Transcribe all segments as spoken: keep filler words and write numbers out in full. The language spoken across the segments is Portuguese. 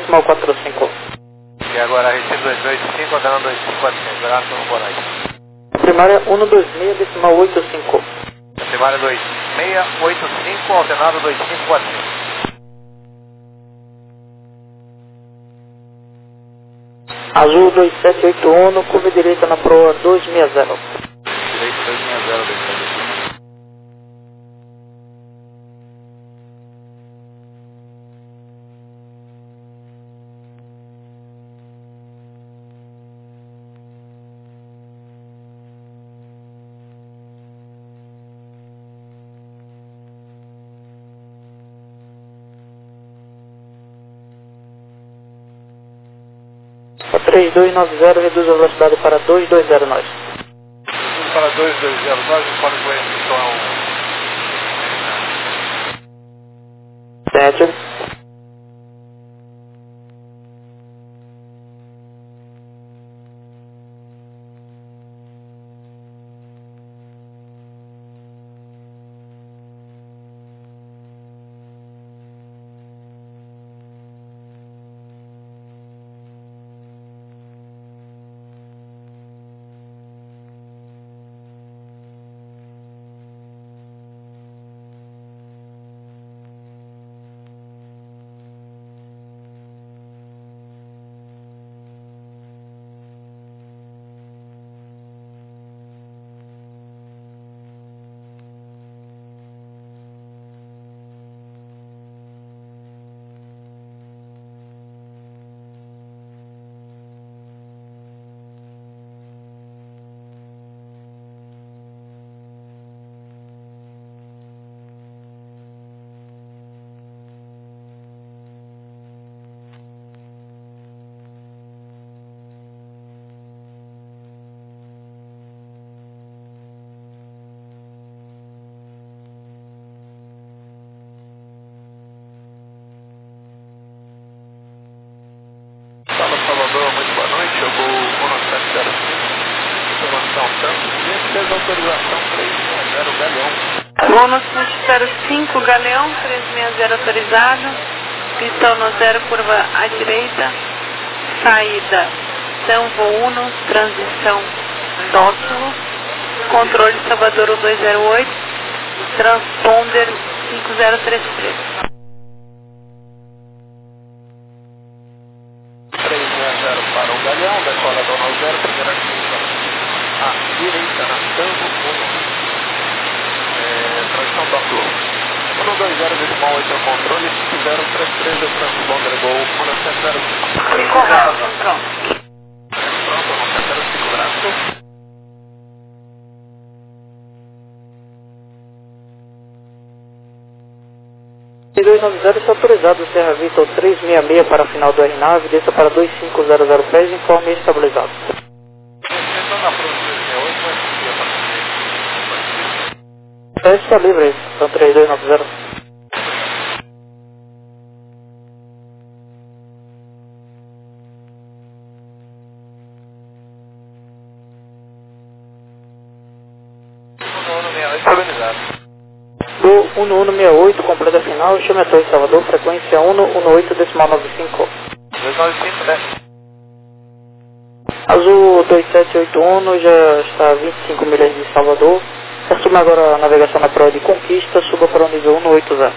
decimal quatro cinco. E agora recibo dois dois cinco, ordenando dois cinco quatro cinco. Graças, boa noite. Primária cento e vinte e seis, decimal oito cinco. Primária dois seis oito cinco, ordenado dois cinco quatro cinco. Azul dois sete oito um, curva direita na proa dois seis zero. Direito dois seis zero, dois seis zero. três dois nove zero, reduz a velocidade para dois dois zero nós. Reduz para dois dois zero nós, pode correr então. Sete. Fala, Salvador, muito boa noite. Eu vou Uno sete zero cinco, informação tanto, desautorização três seis zero, Galeão. Uno sete zero cinco, Galeão, três seis zero autorizado, pistão no zero, curva à direita, saída Sanvo Uno, transição Tóquio, controle Salvador dois zero oito, transponder cinco zero três três. Para o Galeão, decolador no zero, primeira curva à direita na Sanvo Uno, é, transição Tóquio. Uno dois zero, decimal oito é o controle, cinco zero três três é o transponder Gol, Uno sete zero cinco. Correto, pronto. Pronto, Uno sete zero cinco, braço. dois nove zero está autorizado, Serra Vitor três seis seis para a final do R nove, desça para dois cinco zero zero pés, informe estabilizado. Então na frente dois seis oito, vai É, está livre aí, então três dois nove zero. estabilizado. Do Uno Uno sessenta e oito, completa final, chame a Torre Salvador, frequência Uno Uno oito decimal nove cinco. dois nove cinco, né? Azul dois sete oito um, já está a vinte e cinco milhas de Salvador. Assume agora a navegação na prova de Conquista, suba para o nível cento e oitenta.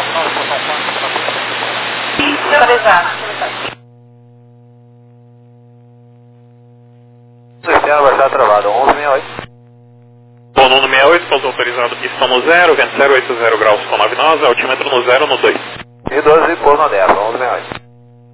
Autorizado. está travado, onze sessenta e oito. Bom, no sessenta e oito, pouso autorizado, pistão no zero, vento zero oito zero graus com nove nós, altímetro no zero no dois. E doze, pouso no dez, onze sessenta e oito.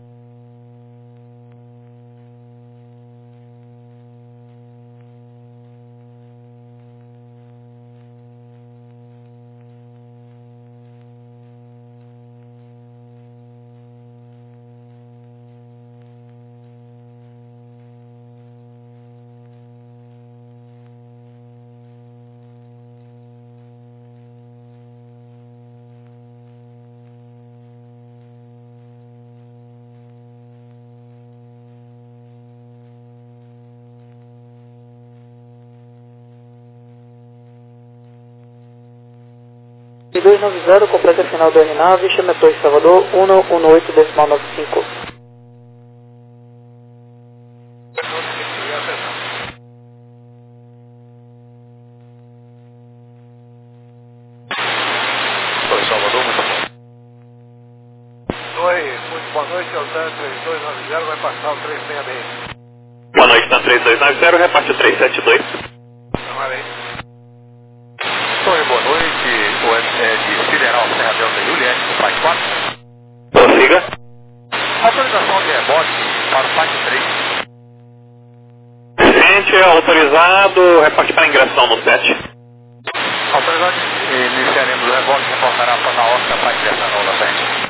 dois nove zero, completa final da aeronave, chame a Torre Salvador, um um oito decimal nove cinco. Torre Salvador, muito bom. Oi, muito boa noite, Altan três dois nove zero, vai passar o três seis seis. Boa noite, na três dois nove zero, reparte o três sete dois. Parabéns. Oi, boa noite, o é de Sideral Serra Delta Juliette, do Pai quatro. Prossiga. Autorização de rebote para o Pai três. Gente, autorizado, reparte para ingressão no sete. Autorizado, iniciaremos o rebote, reportará para a Oscar para ingressar na onda sete.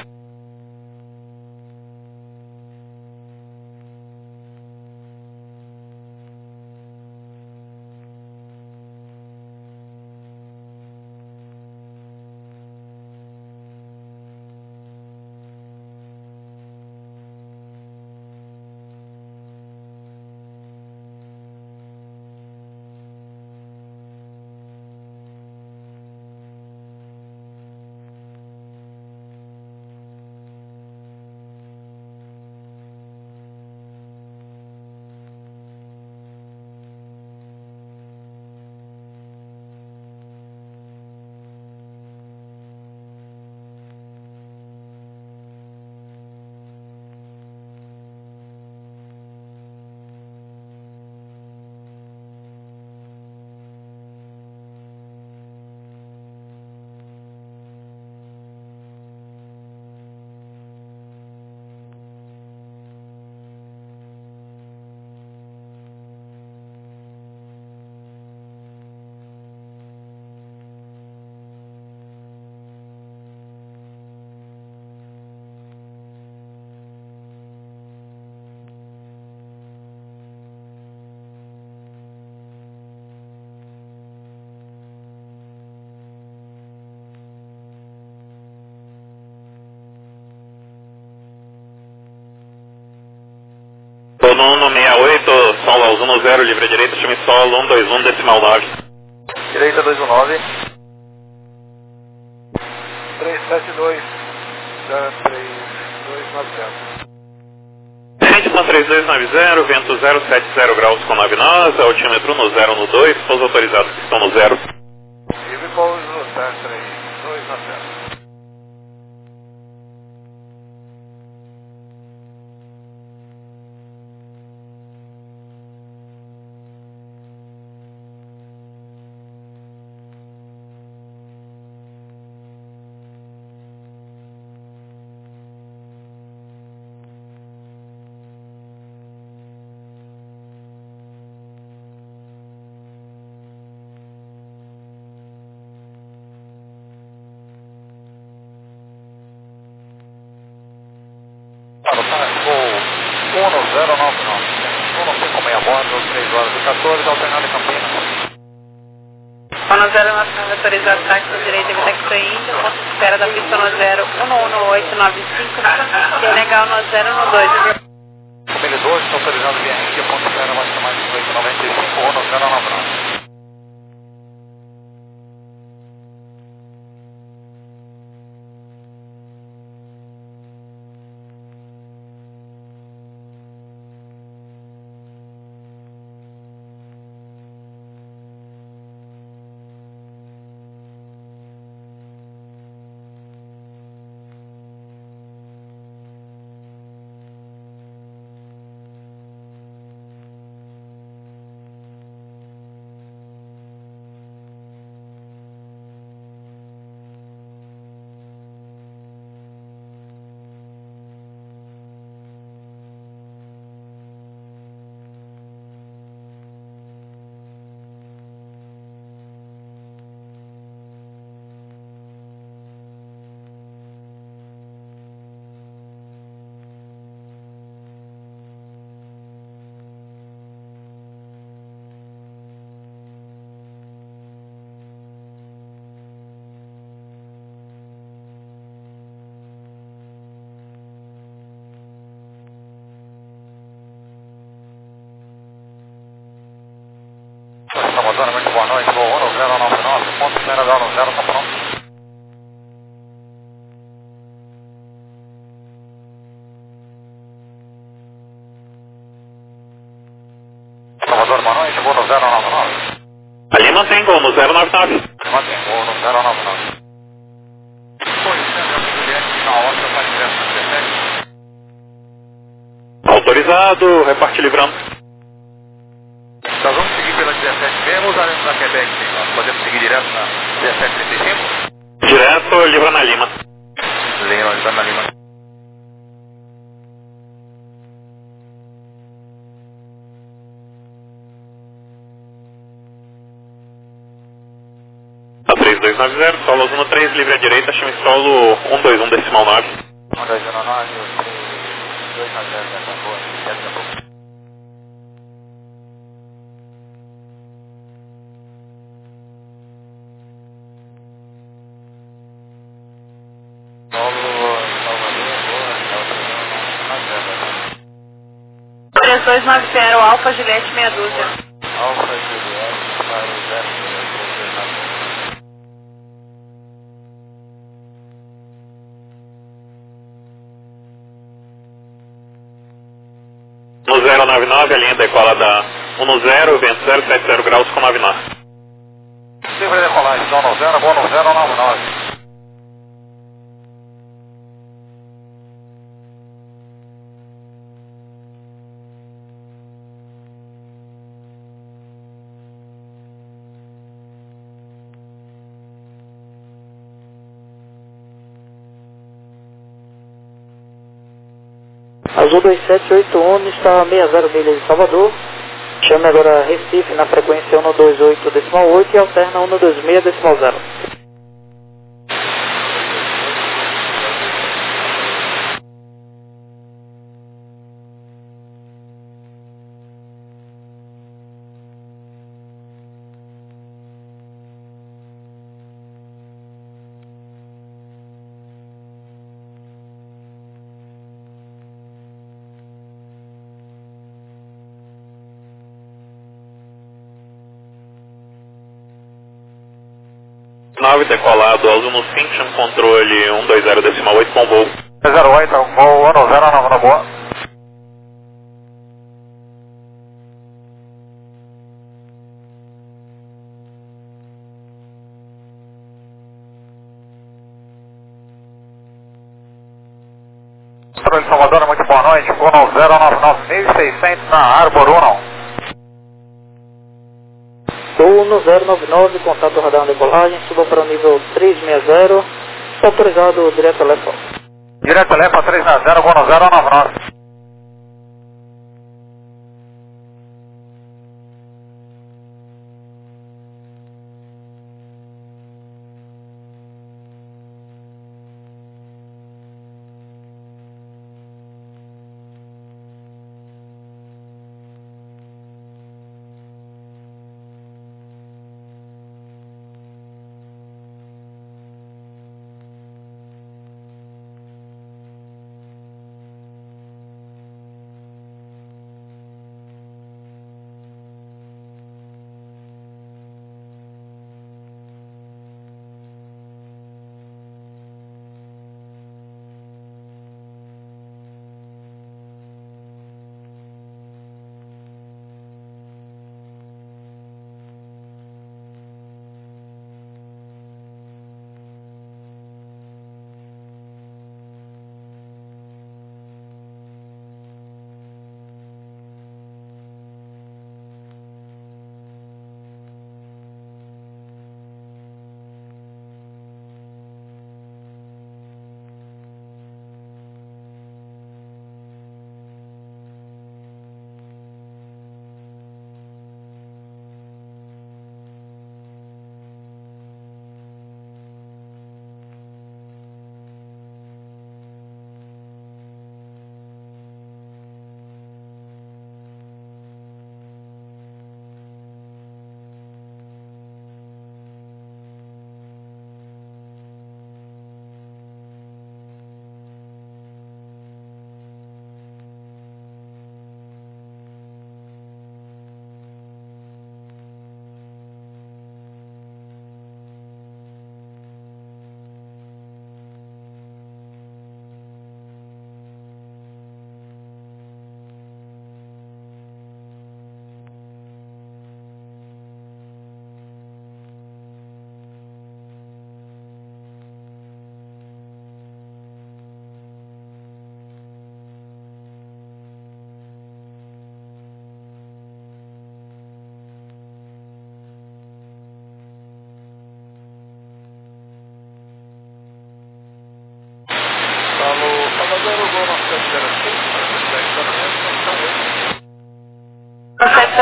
Bono sessenta e oito, solo aos um zero, livre direita, chame solo um dois um decimal nove. Direita dois um nove. três sete dois, três dois nove zero. Gente, na três dois nove zero, vento zero sete zero graus com nove nós, altímetro no zero no dois, pouso autorizados que estão no zero. Livre pouso, três dois nove zero. um zero nove nove. um cinco meia bordo, três horas e quatorze, alternado em Campinas. um zero nove nove, autorizado táxi à direita, Vitexo Índia, ponto de espera da pista no zero um um oito nove cinco, que é legal no zero no dois. Família doze, autorizado via Índia, ponto de espera máxima mais oito noventa e cinco, um zero nove nove. Salvador, muito boa noite, voo um zero nove nove, ponto zero zero zero, tá pronto. Salvador, boa noite, voo no zero nove nove. Ali mantém gol no zero nove nove. Mantém voo no zero nove nove. Foi, César Juliette, na hora para direto no dezessete. Autorizado, reparte livrando. Nós vamos seguir pela dezessete mesmo ou usaremos na Quebec? Nós podemos seguir direto na dezessete trinta e cinco? Direto, livra na Lima. Lima, livra na Lima. A três dois nove zero, solo um três, livre à direita, chama solo um dois um decimal nove. um dois um nove, três dois nove zero, dessa boa, dessa boa. três dois nove zero, Alfa Juliette meia dúzia. Alfa Juliette para o zero três dois nove zero. No zero nove nove, a linha decola da um zero, vento zero sete zero graus com nove nove. Livre decolagem, zero no zero, voo no zero nove nove. Azul dois sete oito um está a sessenta milhas de Salvador. Chame agora Recife na frequência um dois oito decimal oito e alterna um dois seis decimal zero. nove decolado, azul no cinco, chama controle um dois zero decimal oito com voo. zero oito, voo um zero nove na boa. Controle Salvador, muito boa noite, voo no zero nove nove mil e seiscentos na Arbor um. Voo no zero nove nove, contato radar na decolagem, suba para o nível três seis zero, está autorizado direto a Lefa. Direto Lefa três seis zero, voo no zero nove nove.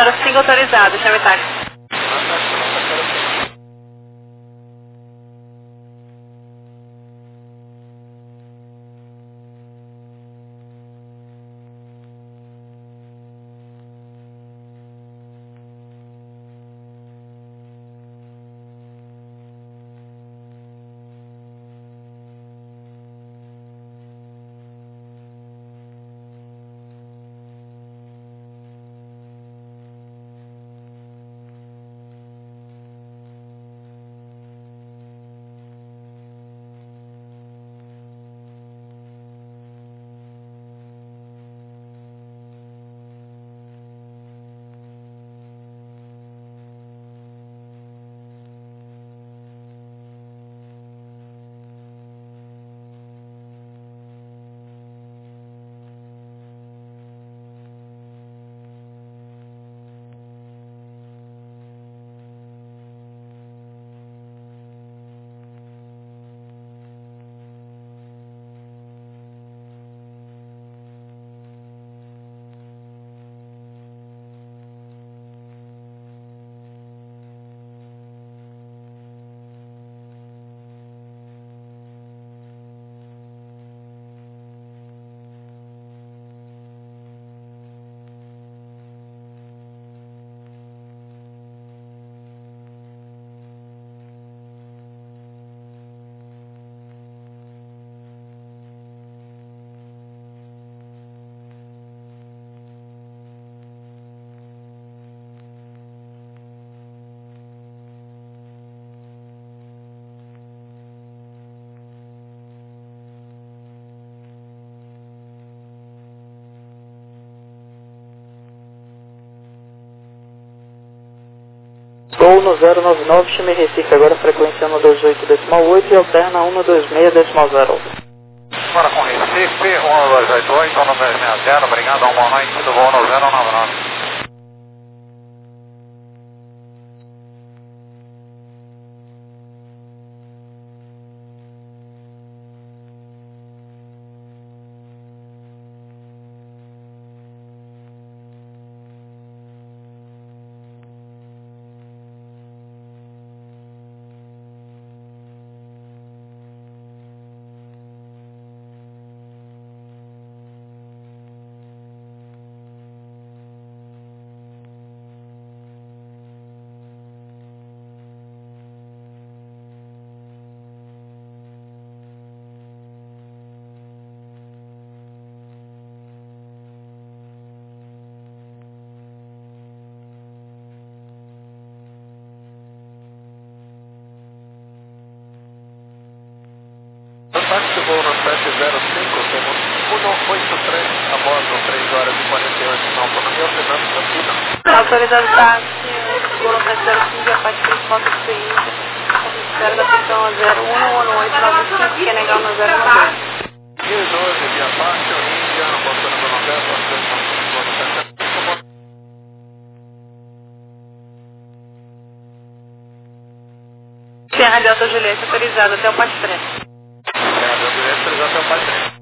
zero cinco autorizado, chame táxi. Gol no zero nove nove, chame Recife agora, frequência um dois oito decimal oito e alterna um dois seis decimal zero. Agora com Recife, um dois oito oito, um dois seis zero, obrigado, uma boa noite do voo no zero nove nove. Táxi voo no sete zero cinco, temos um oito três a bordo, três horas e quarenta e oito, na autonomia Fernando Campina. Autorizado táxi, voo no sete zero cinco, a parte três fotos do P I, oficial da pistão zero um um oito nove cinco, que é legal no zero um dois. mil e doze, via fácil, Índia, postando no hotel, postando no sete zero cinco. Serra Delta Julieta, autorizado até o parte três. Serra Delta Julieta, autorizado até o parte três.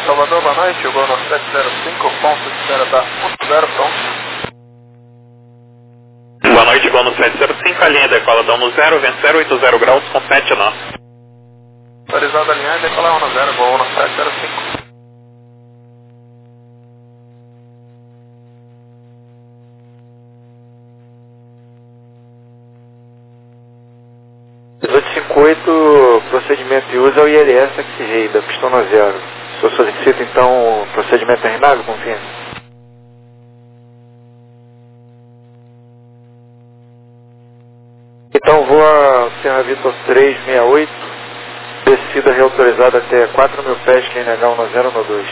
Salvador, boa noite, o Gol no sete zero cinco, ponto de espera da um zero, pronto. Boa noite, Gol no sete zero cinco, a linha decola da um zero, vento zero oito zero graus com sete nós. Autorizado a linha e decolar um zero, Gol no sete zero cinco. dezoito cinquenta e oito, procedimento de uso é o I L S X-Ray, da pistona zero. Se eu solicito, então, procedimento terminado, confirme. Então, voa Serra Vitor trezentos e sessenta e oito, descida reautorizada até quatro mil pés, Q N H um zero um dois.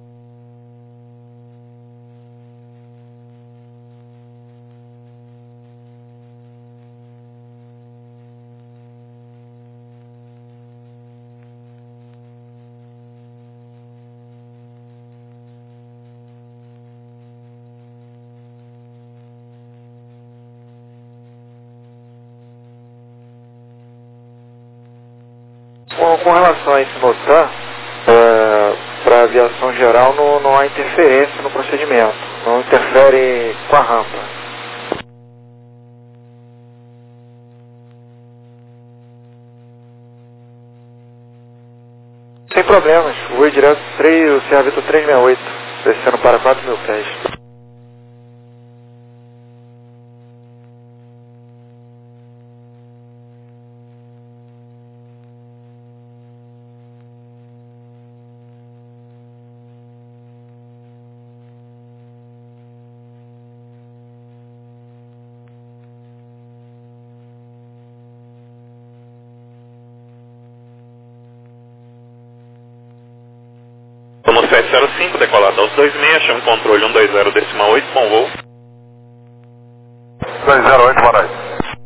Com, com relação a esse notar, é, para a aviação geral não, não há interferência no procedimento, não interfere com a rampa. Sem problemas, voe direto o Serra Vitor trezentos e sessenta e oito, descendo para quatro mil pés. No sete zero cinco, decolado aos dois seis, chama controle um dois zero decimal oito, bom voo. dois zero oito, boa noite.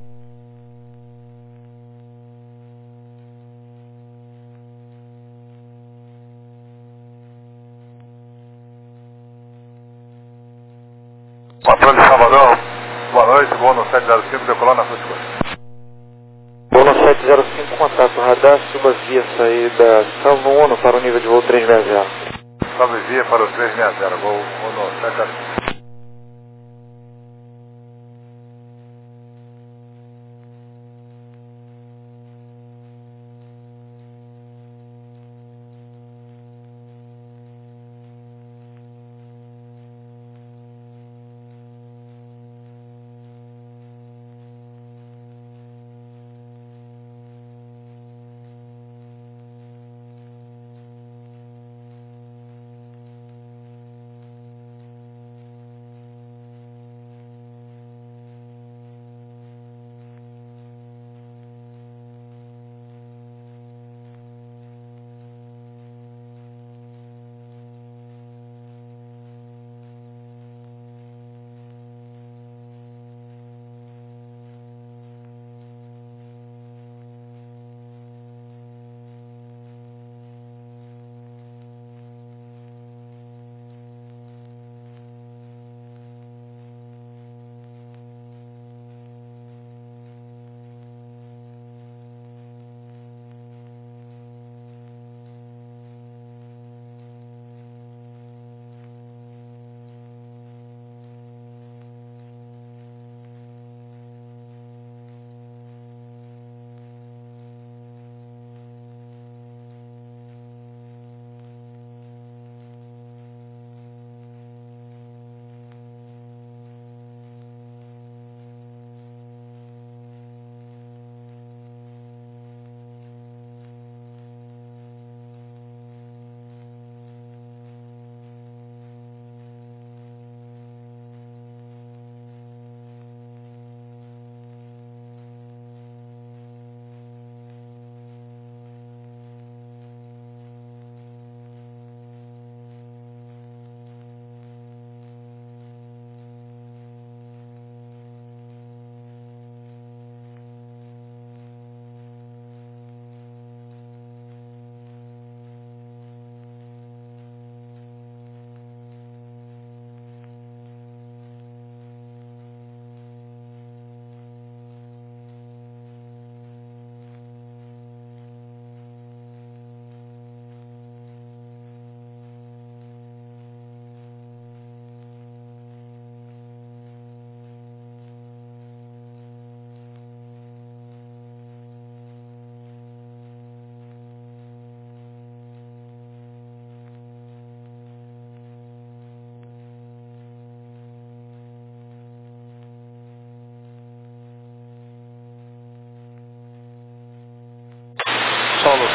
Patrulha de Salvador, boa noite, Gol no sete zero cinco, decolar na frente. Voo no sete zero cinco, contato radar, suba via saída Salvo um para o nível de voo trezentos e sessenta. Salve via para o trezentos e sessenta, Gol no sete zero cinco.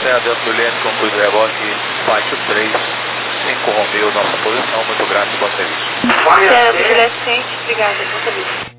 José, dentro do Leme, como Cruz Reboque, baixo três, cinco Romeu, nossa posição, muito grato, bom serviço. Certo, Juliette Ciente, obrigada, bom serviço.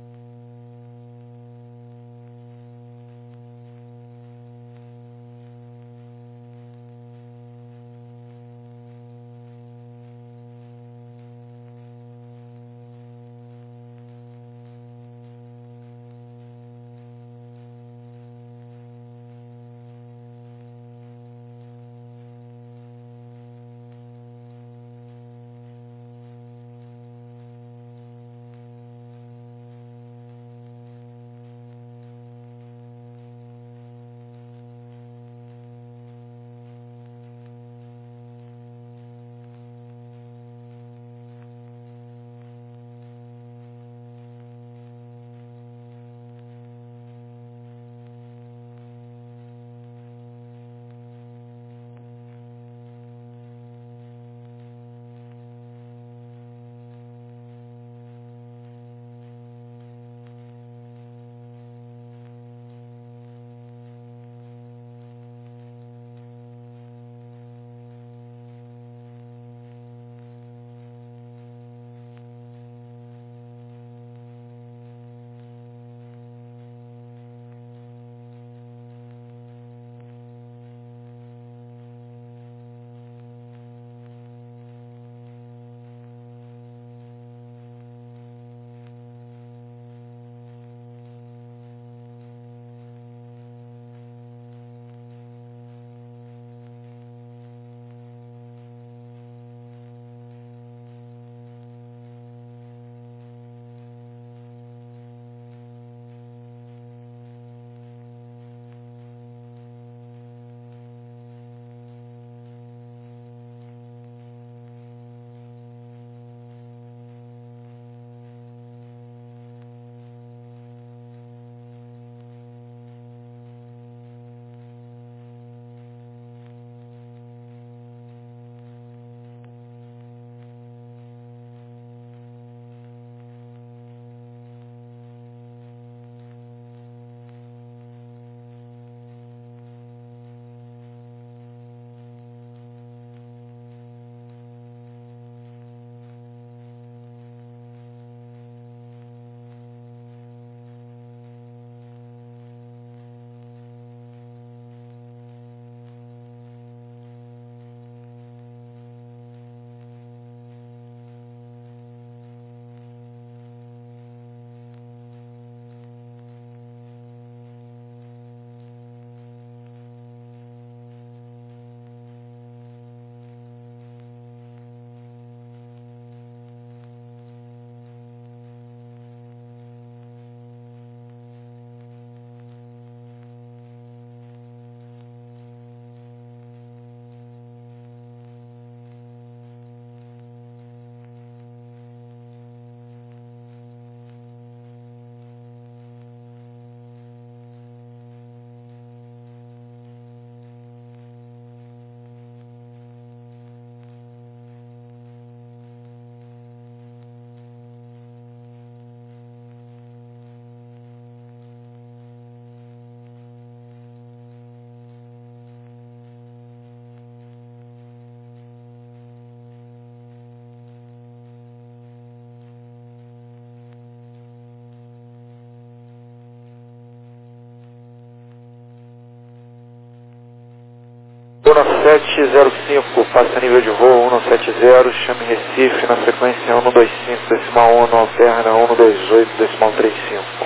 um sete zero cinco, passa nível de voo um sete zero, chame Recife na frequência um dois cinco, decimal um, alterna um dois oito, decimal trinta e cinco.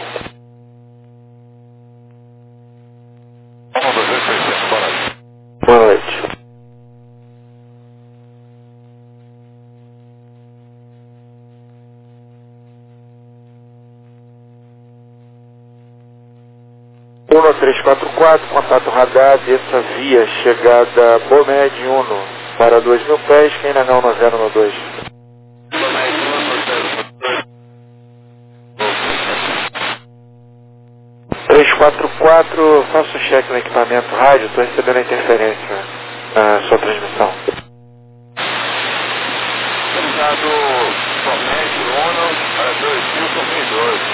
Boa noite. um três quatro quatro, contato radar, desça via, chegada Bomed Uno, para dois mil pés, quem na não no zero no dois. três quatro quatro, faça um cheque no equipamento rádio, estou recebendo a interferência na sua transmissão. Autorizado Bomed Uno, para dois mil e dois,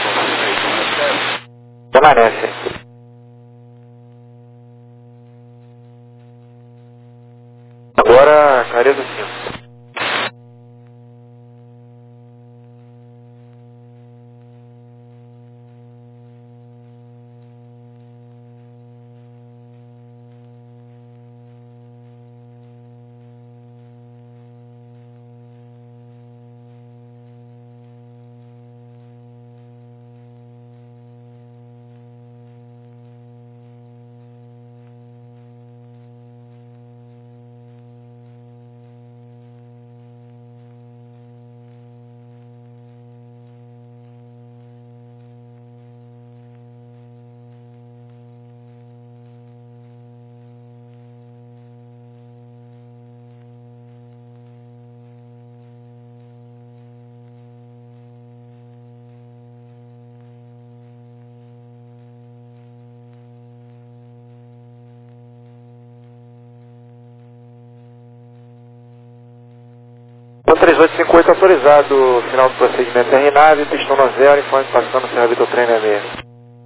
Permanece. Agora, clareza cinco. três oito cinco oito autorizado, final do procedimento R nave, pistão no zero, informe passando Serra Vitor Trem sessenta e seis.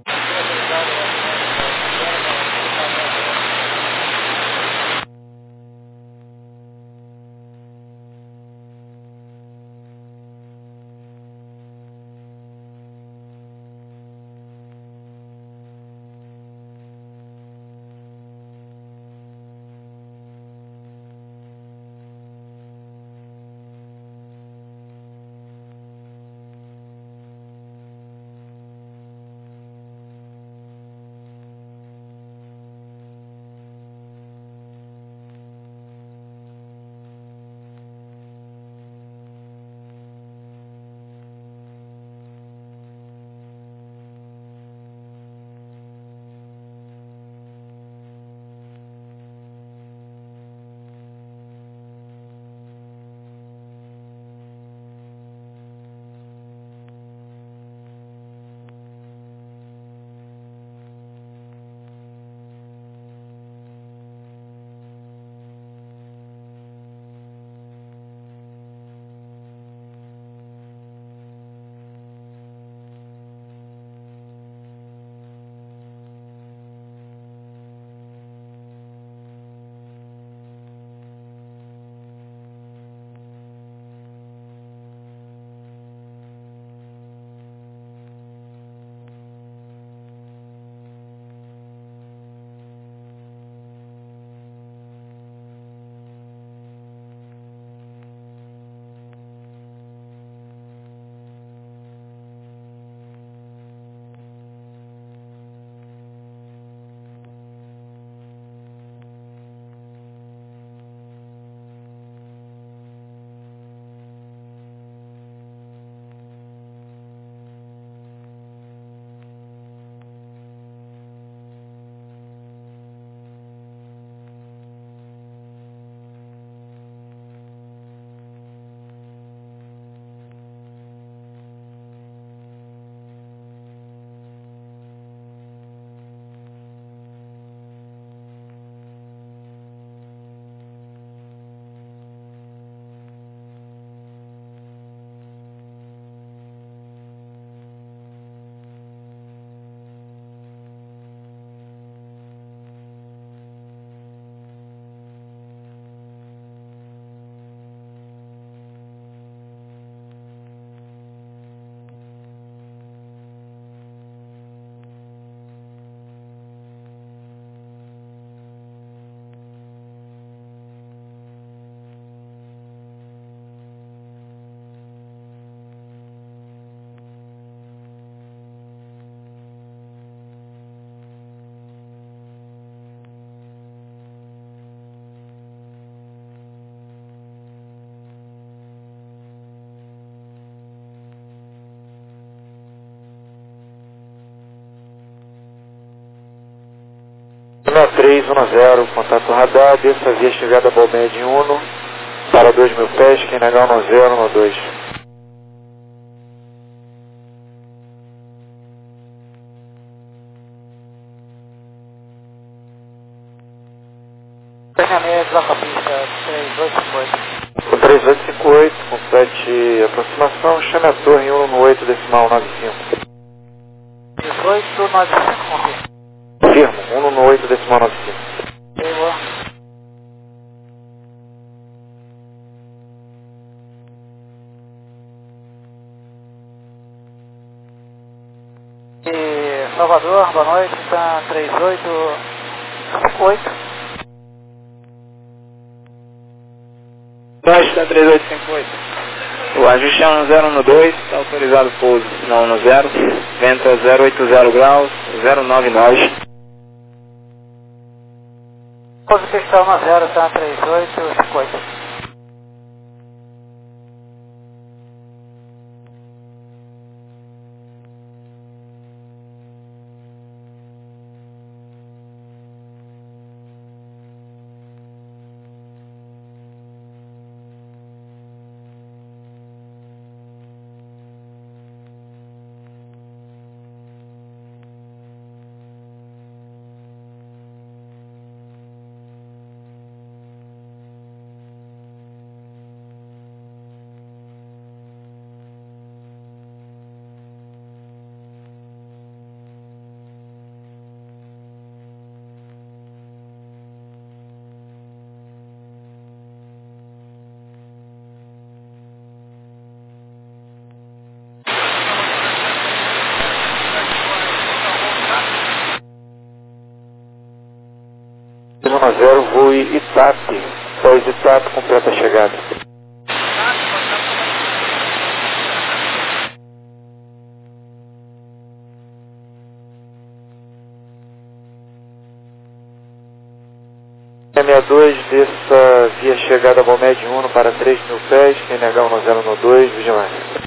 três um zero, contato radar, desça via chegada Balmed Uno, para dois mil pés, quem negar um zero, um dois. Treinamento da pista três oito cinco oito. O três oito cinco oito, complete aproximação, chame a torre um no oito decimal nove cinco. dezoito nove cinco, confirma. Firmo, um no oito decimal nove cinco. Boa. Salvador, boa noite, está três oito cinco oito. Nós está três oito cinco oito. O ajuste é um zero um dois, está autorizado pouso, sinal um zero, vento é zero oito zero graus, zero nove nós. Pouso pistão um zero, está três oito cinco oito. um zero, voe Itape, após Itape, completa a chegada. sessenta e dois, desça via chegada Valmed um para três mil pés, Q N H um zero um dois, vigilância.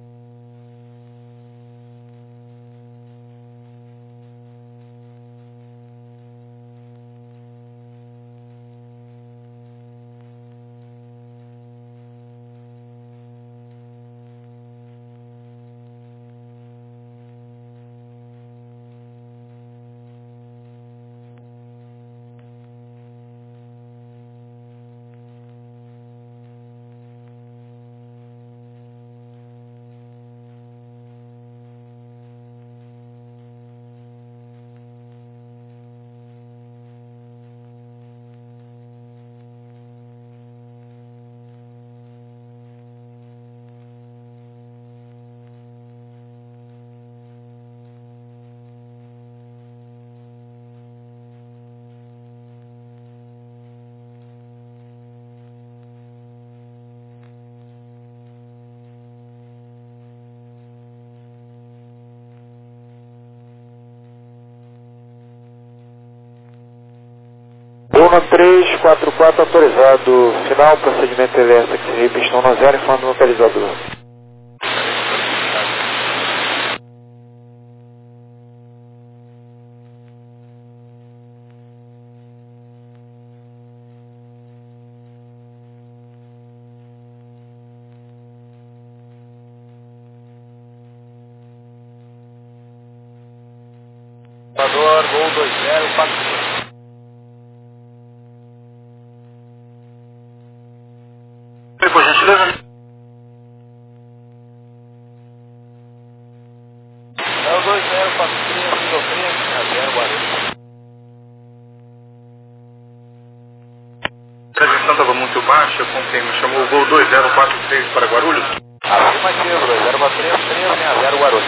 um três quatro quatro autorizado, final, procedimento L S X, pistão no zero, informe do localizador. Salvador, Gol dois zero quatro cinco. Por gentileza. É o dois zero quatro três, nível três, zero Guarulhos. A gestão estava muito baixa, conforme me chamou o voo dois zero quatro três para Guarulhos. Afirmativo, dois zero quatro três, três zero Guarulhos.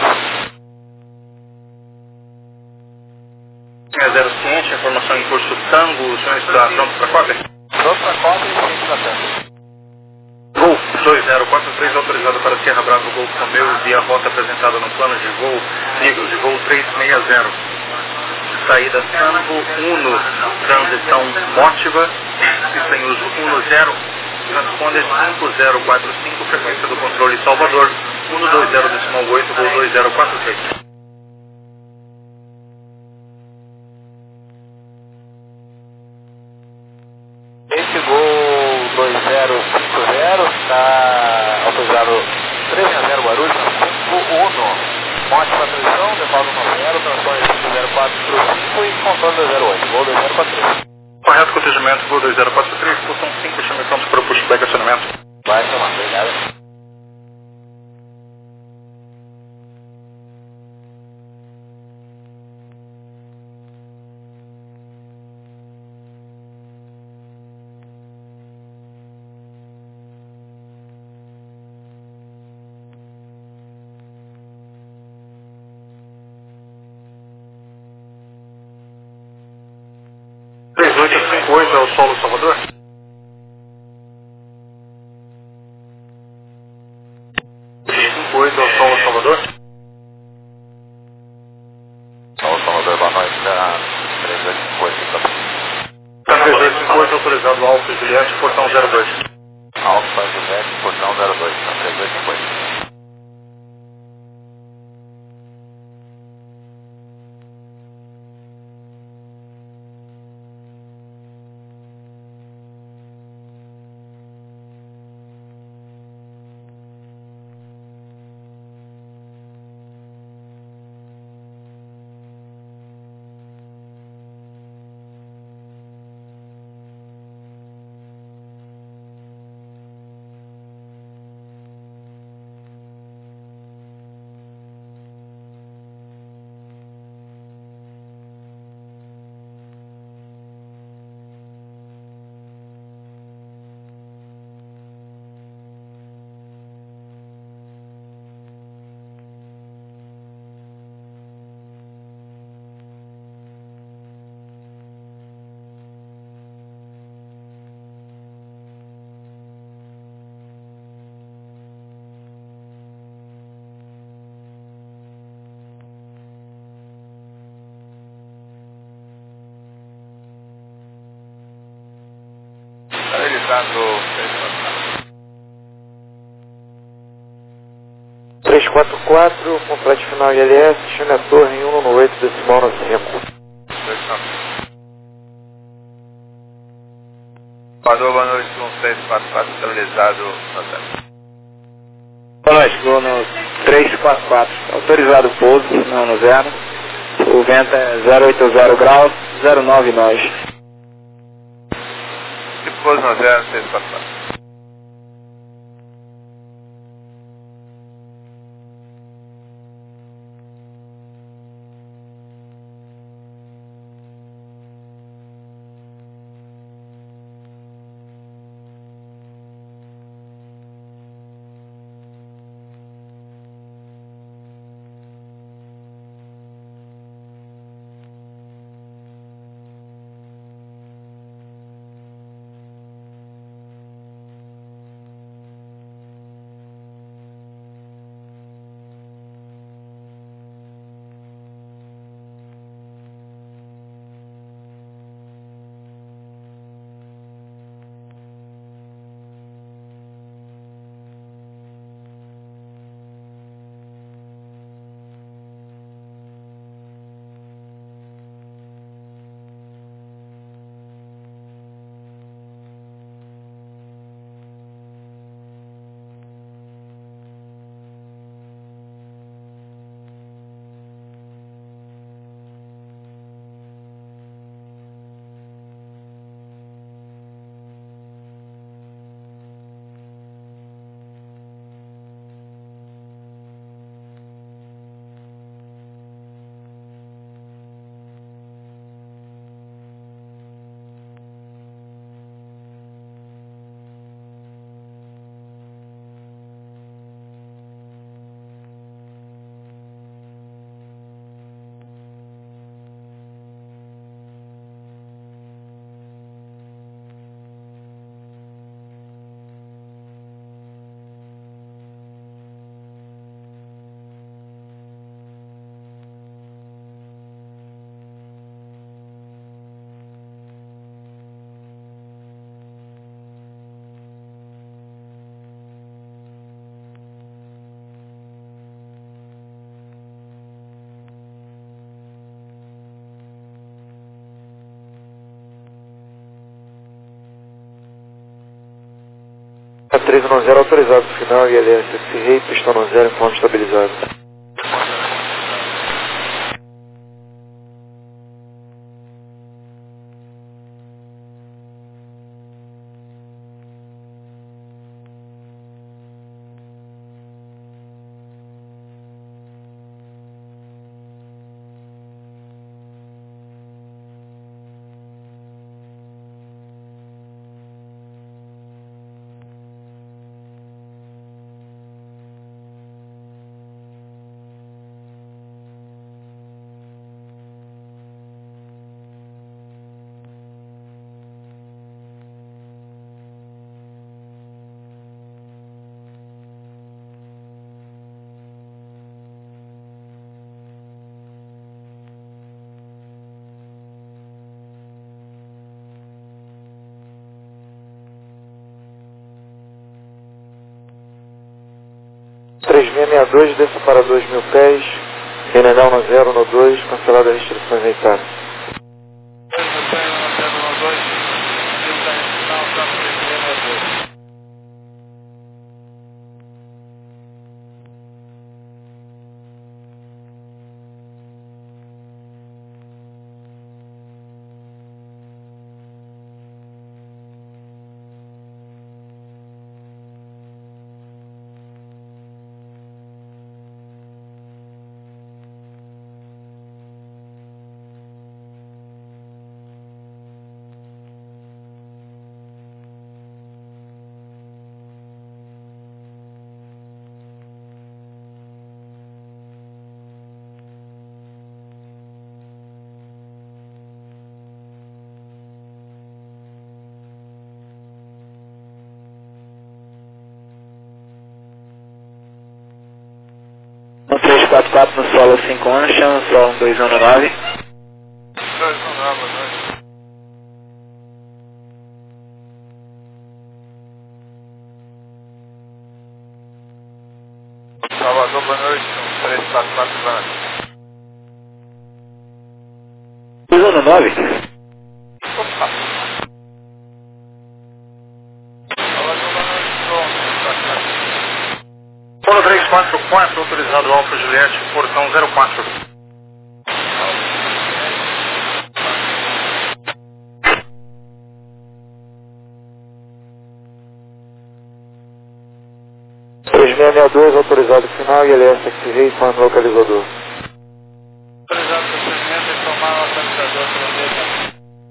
É zero ciente, informação em curso Tango, o senhor está pronto para cópia? Pronto para cópia e ciente da Tango. Gol dois zero quatro três autorizado para Sierra Bravo Golf Romeo via rota apresentada no plano de voo, nível de voo trezentos e sessenta. Saída Tango um, transição Mótiva, pista em uso um zero, transponder cinco zero quatro cinco, frequência do controle Salvador, um dois zero decimal oito, voo dois zero quatro três. Esse Gol dois zero cinco zero está autorizado três a zero Guarulhos, cinco um. Ótima transição, default um zero, transponder cinco zero quatro cinco e controle dois zero oito, Gol dois zero quatro três. Correto, cortejamento, voo dois zero quatro três, posição cinco, chame prontos para o pushback acionamento. Vai tomar, obrigado. cinco oito é o solo Salvador? cinco oito é o solo Salvador? Solo Salvador, boa noite, da três dois cinco oito. Tá três dois cinco oito autorizado Alfa Juliette, portão zero dois. Alfa Juliette, portão zero dois, tá três dois cinco oito. três quatro quatro, complete final I L S, chame a torre em um nove oito decimal no cinco. Padrão, boa noite, um seis quatro quatro, estabilizado no zero. Boa noite, vou no três quatro quatro, autorizado o pouso, não no zero. O vento é zero oito zero graus, zero nove nós. Tipo pouso no zero, seis quatro quatro. três nove zero autorizado final I L S S Rei, pistão no zero, informe estabilizado. seis seis dois, desça para dois mil pés, Renedão no zero, no dois, cancelada as restrições em táxi. um três quatro quatro no solo cinco um, chama o solo dois um nove. dois um nove, boa noite. Salvador, boa noite, um três quatro quatro, boa noite. dois um nove? Opa! Salvador, boa noite, som, três quatro quatro. Polo três quatro quatro, autorizado Alfa Juliette, portão zero quatro. três seis seis dois, autorizado final, I L S Activate, comando localizador. Autorizado procedimento, informar o localizador pelo meio.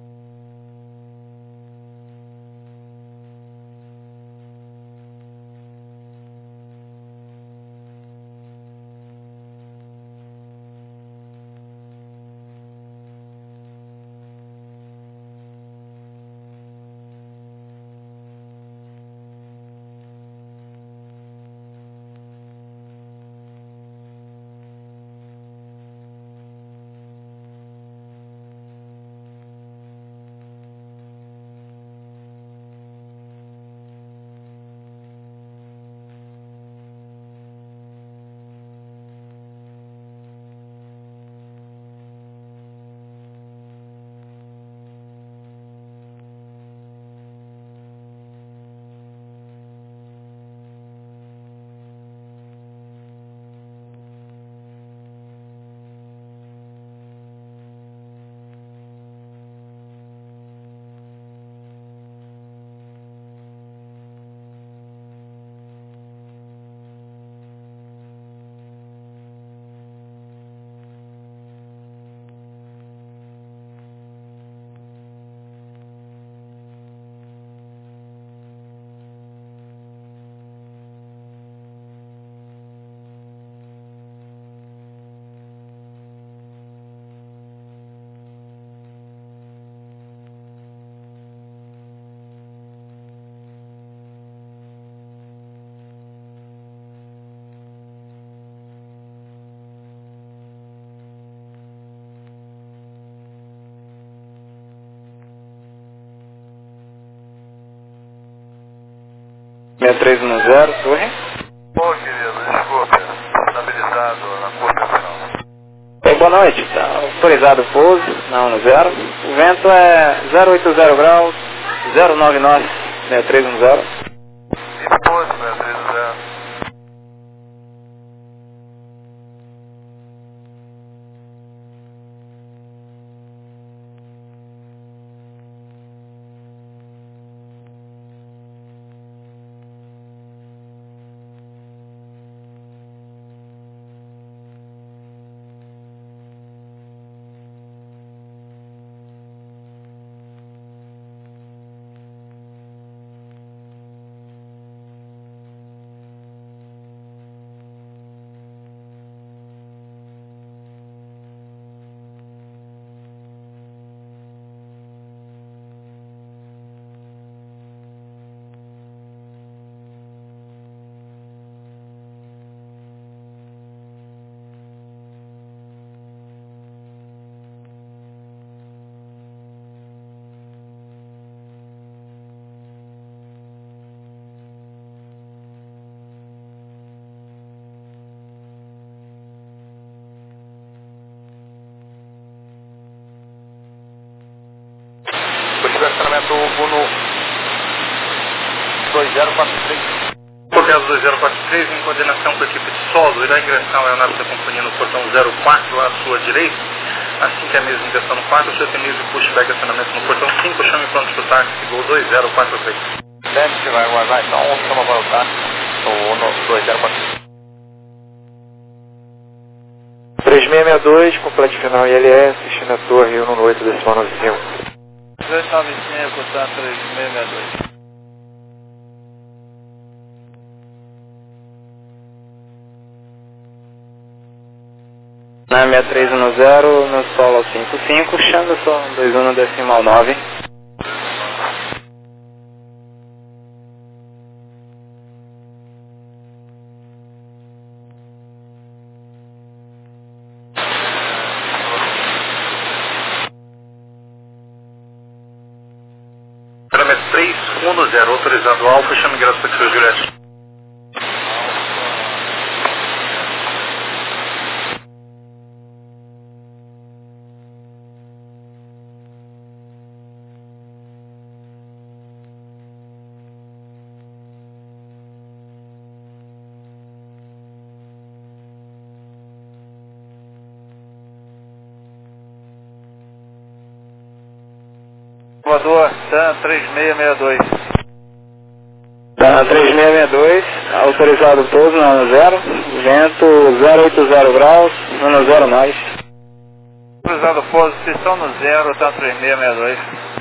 seis três um zero, torre. Ô, querido, desculpe, estabilizado na curva final. Oi, boa noite, tá autorizado o pouso, não no zero. O vento é zero oito zero graus, zero nove nove, seis três um zero. E pouso, seis três um zero. complemento Uno dois zero quatro três. Correio dois zero quatro três, em coordenação com a equipe de solo, irá ingressar a aeronave da companhia no portão zero quatro à sua direita. Assim que a mesa ingressar no quatro, o seu temido pushback acionamento no portão cinco, chame pronto para o táxi, Gol dois zero quatro três. Deve, vai aguardar, então chama para o táxi, o Uno dois zero quatro três. três seis seis dois, complete final I L S, China Torre, Uno oito decimal nove cinco. dois nove cinco, tá, três seis seis dois. Na seis três um zero, no solo cinco cinco, chama só dois um decimal nove. três um zero, autorizado Alfa, chame ingresso para X Juliette. Salvador, TAM três seis seis dois. TAM três seis seis dois, autorizado pouso na ano zero, vento zero oito zero graus, ano zero mais. Autorizado pouso, posição no zero, TAM três seis seis dois.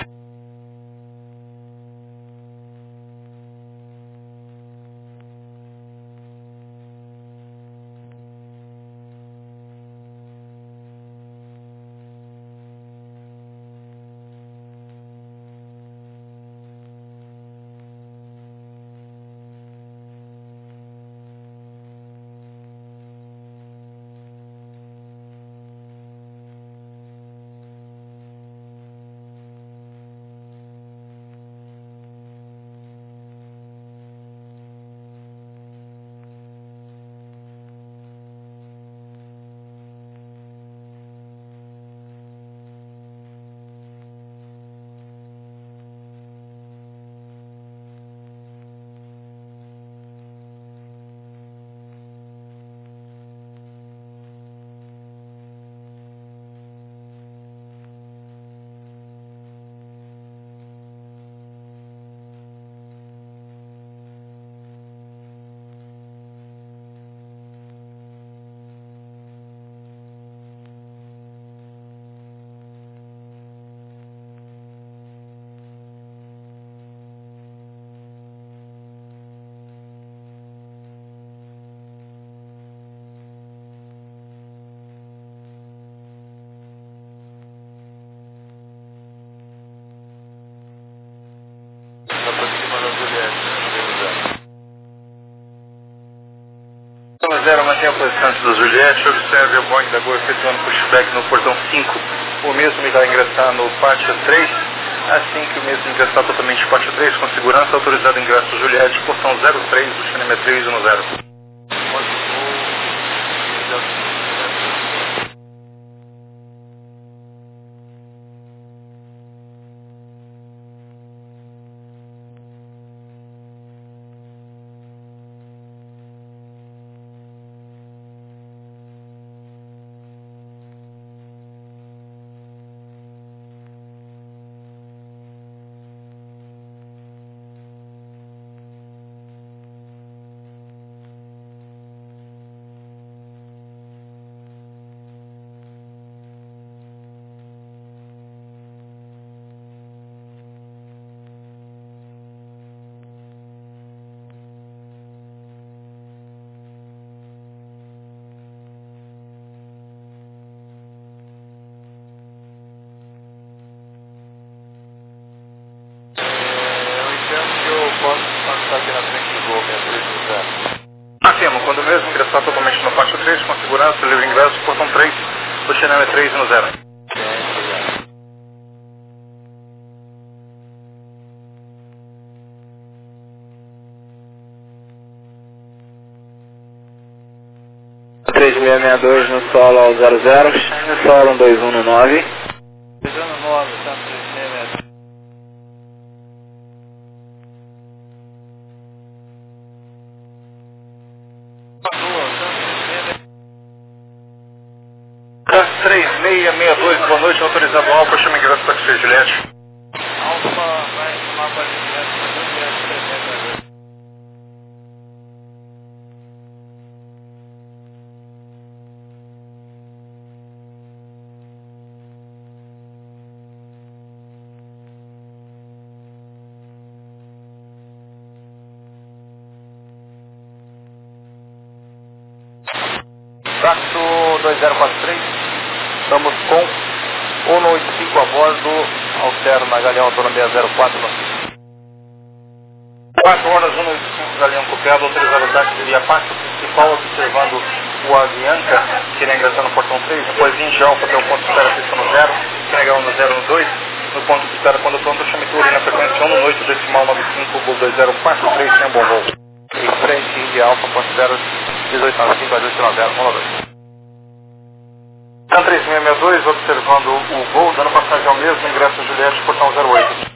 zero, mantenha a posição antes da Juliette, observe o Boeing da Gol efetuando pushback no portão cinco. O mesmo irá ingressar no pátio três. Assim que o mesmo ingressar totalmente no pátio três, com segurança, autorizado ingresso Juliette, portão zero três, do China três um zero. Afirmo, quando o mesmo ingressar totalmente no pátio três, com segurança, livre ingresso, portão três, do China três um zero. três seis seis dois no solo ao zero zero, China solo um dois um no nove. dois um no nove, TAM três seis seis dois. três seis seis dois, boa noite, autorizado Alfa, chama ingresso para que seja Juliette. Alfa, vai informar para a Juliette, Táxi dois zero quatro três, estamos com cento e oitenta e cinco a bordo, altero na Galeão Autonomia zero quatro. quatro horas, cento e oitenta e cinco, Galeão copiado, autorizado o táxi de Apache principal, observando o Avianca, que irá ingressar no portão três, depois em Alfa até o ponto de espera pista no zero, que irá no zero no dois, no ponto de espera quando pronto, chame tudo na frequência um no noite, decimal nove cinco, Gol dois zero quatro três, sem bom voo. Em frente, de Alfa, ponto de espera dezoito nove cinco, oito nove zero, um dois. três seis seis dois, observando o voo, dando passagem ao mesmo, ingresso Juliette, portão zero oito.